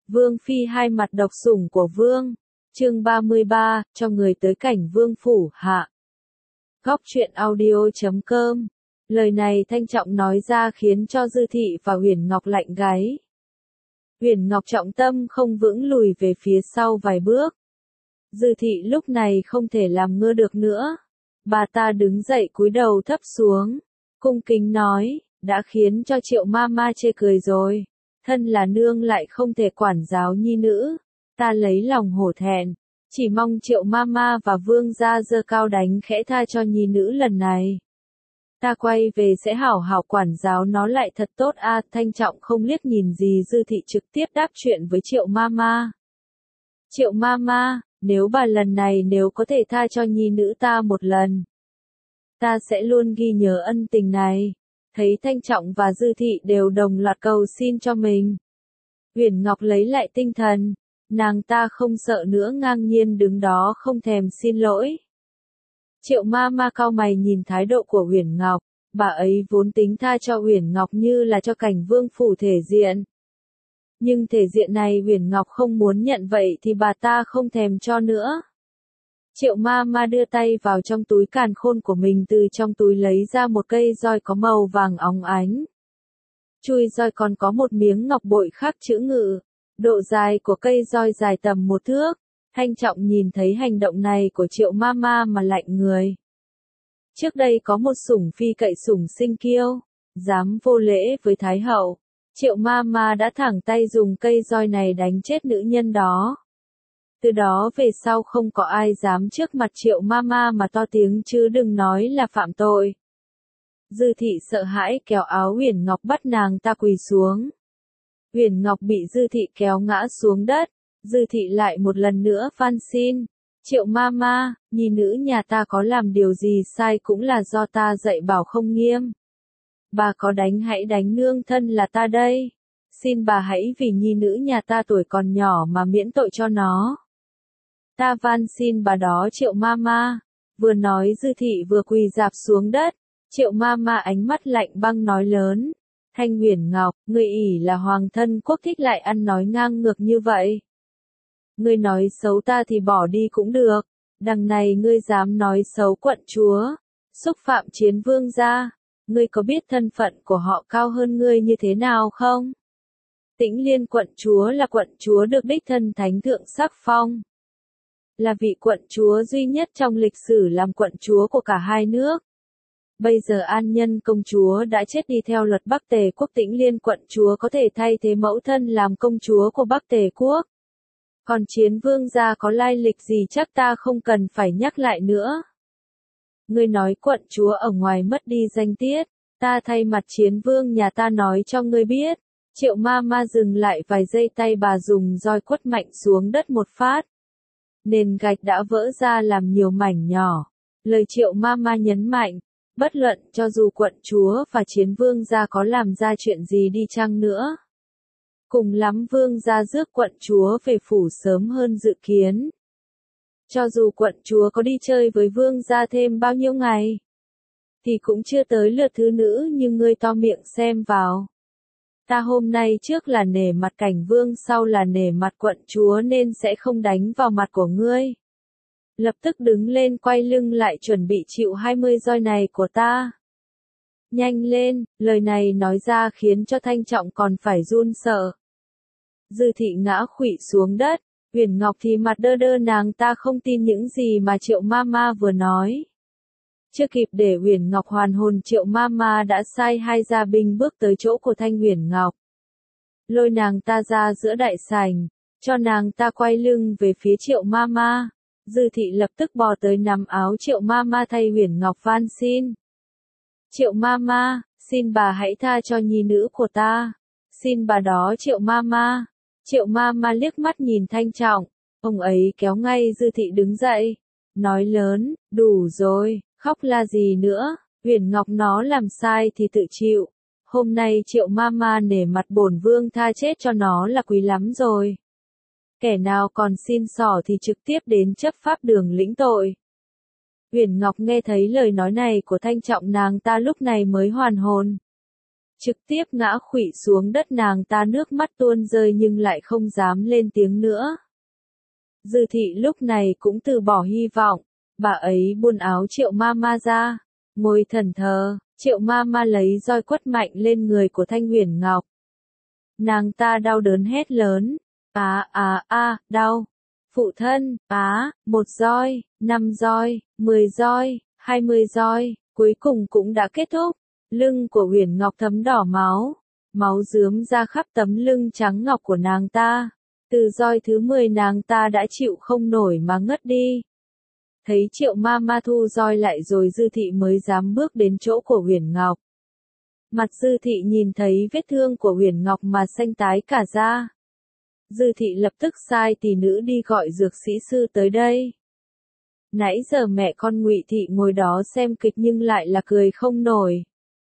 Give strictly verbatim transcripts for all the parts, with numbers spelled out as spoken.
Vương phi hai mặt độc sủng của vương. Chương ba mươi ba, cho người tới cảnh vương phủ hạ. Góc truyện audio chấm com. Lời này Thanh Trọng nói ra khiến cho Dư Thị và Huyền Ngọc lạnh gáy. Huyền Ngọc trọng tâm không vững lùi về phía sau vài bước. Dư Thị lúc này không thể làm ngơ được nữa. Bà ta đứng dậy cúi đầu thấp xuống, cung kính nói, đã khiến cho Triệu Mama chê cười rồi. Thân là nương lại không thể quản giáo nhi nữ, ta lấy lòng hổ thẹn, chỉ mong Triệu Mama và vương gia giơ cao đánh khẽ tha cho nhi nữ lần này. Ta quay về sẽ hảo hảo quản giáo nó lại thật tốt a. À, Thanh Trọng không liếc nhìn gì Dư Thị trực tiếp đáp chuyện với Triệu Mama. Triệu Mama, nếu bà lần này nếu có thể tha cho nhi nữ ta một lần, ta sẽ luôn ghi nhớ ân tình này. Thấy Thanh Trọng và Dư Thị đều đồng loạt cầu xin cho mình, Huyền Ngọc lấy lại tinh thần, nàng ta không sợ nữa ngang nhiên đứng đó không thèm xin lỗi. Triệu Mama cau mày nhìn thái độ của Huyền Ngọc, bà ấy vốn tính tha cho Huyền Ngọc như là cho cảnh vương phủ thể diện. Nhưng thể diện này Huyền Ngọc không muốn nhận vậy thì bà ta không thèm cho nữa. Triệu Mama đưa tay vào trong túi càn khôn của mình, từ trong túi lấy ra một cây roi có màu vàng óng ánh. Chui roi còn có một miếng ngọc bội khắc chữ ngự, độ dài của cây roi dài tầm một thước. Thanh Trọng nhìn thấy hành động này của Triệu Mama mà lạnh người. Trước đây có một sủng phi cậy sủng sinh kiêu, dám vô lễ với Thái Hậu. Triệu Mama đã thẳng tay dùng cây roi này đánh chết nữ nhân đó. Từ đó về sau không có ai dám trước mặt Triệu Mama mà to tiếng chứ đừng nói là phạm tội. Dư Thị sợ hãi kéo áo Huyền Ngọc bắt nàng ta quỳ xuống. Huyền Ngọc bị Dư Thị kéo ngã xuống đất. Dư Thị lại một lần nữa van xin. Triệu Mama, nhi nữ nhà ta có làm điều gì sai cũng là do ta dạy bảo không nghiêm. Bà có đánh hãy đánh nương thân là ta đây. Xin bà hãy vì nhi nữ nhà ta tuổi còn nhỏ mà miễn tội cho nó. Ta van xin bà đó Triệu Mama. Vừa nói Dư Thị vừa quỳ rạp xuống đất. Triệu Mama ánh mắt lạnh băng nói lớn. Thanh Huyền Ngọc, ngươi ỷ là hoàng thân quốc thích lại ăn nói ngang ngược như vậy. Ngươi nói xấu ta thì bỏ đi cũng được. Đằng này ngươi dám nói xấu quận chúa, xúc phạm Chiến vương gia. Ngươi có biết thân phận của họ cao hơn ngươi như thế nào không? Tĩnh Liên quận chúa là quận chúa được đích thân thánh thượng sắc phong. Là vị quận chúa duy nhất trong lịch sử làm quận chúa của cả hai nước. Bây giờ An Nhân công chúa đã chết đi theo luật Bắc Tề quốc, Tĩnh Liên quận chúa có thể thay thế mẫu thân làm công chúa của Bắc Tề quốc. Còn Chiến vương gia có lai lịch gì chắc ta không cần phải nhắc lại nữa. Ngươi nói quận chúa ở ngoài mất đi danh tiết, ta thay mặt Chiến vương nhà ta nói cho ngươi biết. Triệu Mama dừng lại vài giây, tay bà dùng roi quất mạnh xuống đất một phát. Nền gạch đã vỡ ra làm nhiều mảnh nhỏ. Lời Triệu Mama nhấn mạnh, bất luận cho dù quận chúa và Chiến vương gia có làm ra chuyện gì đi chăng nữa, cùng lắm vương gia rước quận chúa về phủ sớm hơn dự kiến. Cho dù quận chúa có đi chơi với vương gia thêm bao nhiêu ngày, thì cũng chưa tới lượt thứ nữ như ngươi to miệng xem vào. Ta hôm nay trước là nể mặt cảnh vương, sau là nể mặt quận chúa nên sẽ không đánh vào mặt của ngươi. Lập tức đứng lên quay lưng lại chuẩn bị chịu hai mươi roi này của ta. Nhanh lên, lời này nói ra khiến cho Thanh Trọng còn phải run sợ. Dư Thị ngã khuỵu xuống đất, Huyền Ngọc thì mặt đơ đơ, nàng ta không tin những gì mà Triệu Mama vừa nói. Chưa kịp để Huyền Ngọc hoàn hồn, Triệu Mama đã sai hai gia binh bước tới chỗ của Thanh Huyền Ngọc. Lôi nàng ta ra giữa đại sảnh, cho nàng ta quay lưng về phía Triệu Mama. Dư Thị lập tức bò tới nắm áo Triệu Mama thay Huyền Ngọc van xin. Triệu Mama, xin bà hãy tha cho nhi nữ của ta. Xin bà đó Triệu Mama. Triệu Mama liếc mắt nhìn Thanh Trọng, ông ấy kéo ngay Dư Thị đứng dậy, nói lớn, đủ rồi, khóc la gì nữa, Huyền Ngọc nó làm sai thì tự chịu. Hôm nay Triệu Mama nể mặt bổn vương tha chết cho nó là quý lắm rồi. Kẻ nào còn xin xỏ thì trực tiếp đến chấp pháp đường lĩnh tội. Huyền Ngọc nghe thấy lời nói này của Thanh Trọng, nàng ta lúc này mới hoàn hồn. trực tiếp ngã khuỵu xuống đất, nàng ta nước mắt tuôn rơi nhưng lại không dám lên tiếng nữa. Dư thị lúc này cũng từ bỏ hy vọng, bà ấy buông áo Triệu Mama ra, ngồi thẫn thờ. Triệu Mama lấy roi quất mạnh lên người của Thanh Huyền Ngọc. Nàng ta đau đớn hét lớn, á á á, đau. Phụ thân, á, một roi, năm roi, mười roi, hai mươi roi, cuối cùng cũng đã kết thúc. Lưng của Huyền Ngọc thấm đỏ máu, máu rướm ra khắp tấm lưng trắng ngọc của nàng ta. Từ roi thứ mười nàng ta đã chịu không nổi mà ngất đi. Thấy Triệu Mama thu roi lại rồi Dư thị mới dám bước đến chỗ của Huyền Ngọc. Mặt Dư thị nhìn thấy vết thương của Huyền Ngọc mà xanh tái cả da. Dư thị lập tức sai tỷ nữ đi gọi dược sĩ sư tới đây. Nãy giờ mẹ con Ngụy thị ngồi đó xem kịch nhưng lại là cười không nổi.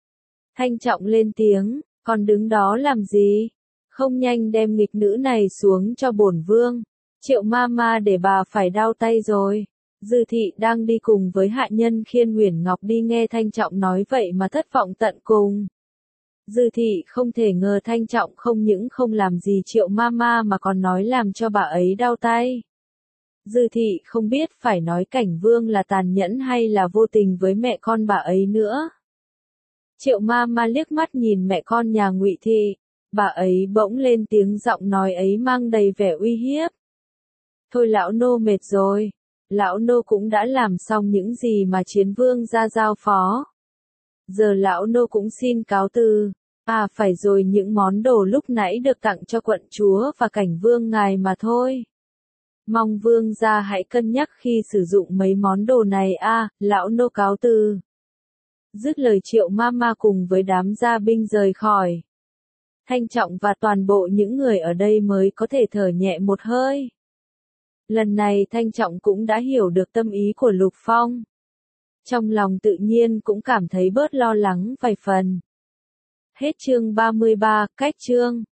Thanh Trọng lên tiếng, còn đứng đó làm gì? Không nhanh đem nghịch nữ này xuống cho bổn vương. Triệu Mama để bà phải đau tay rồi. Dư thị đang đi cùng với hạ nhân khiêng Huyền Ngọc đi nghe Thanh Trọng nói vậy mà thất vọng tận cùng. Dư thị không thể ngờ Thanh Trọng không những không làm gì Triệu Mama mà còn nói làm cho bà ấy đau tay. Dư thị không biết phải nói Cảnh Vương là tàn nhẫn hay là vô tình với mẹ con bà ấy nữa. Triệu Mama liếc mắt nhìn mẹ con nhà Ngụy thị, bà ấy bỗng lên tiếng, giọng nói ấy mang đầy vẻ uy hiếp. Thôi lão nô mệt rồi, lão nô cũng đã làm xong những gì mà Chiến Vương ra giao phó. Giờ lão nô cũng xin cáo từ. À phải rồi, những món đồ lúc nãy được tặng cho quận chúa và Cảnh Vương ngài mà thôi. Mong vương gia hãy cân nhắc khi sử dụng mấy món đồ này a, à, lão nô cáo từ. Dứt lời Triệu Mama cùng với đám gia binh rời khỏi. Thanh Trọng và toàn bộ những người ở đây mới có thể thở nhẹ một hơi. Lần này Thanh Trọng cũng đã hiểu được tâm ý của Lục Phong. Trong lòng tự nhiên cũng cảm thấy bớt lo lắng vài phần. Hết chương ba mươi ba, cách chương.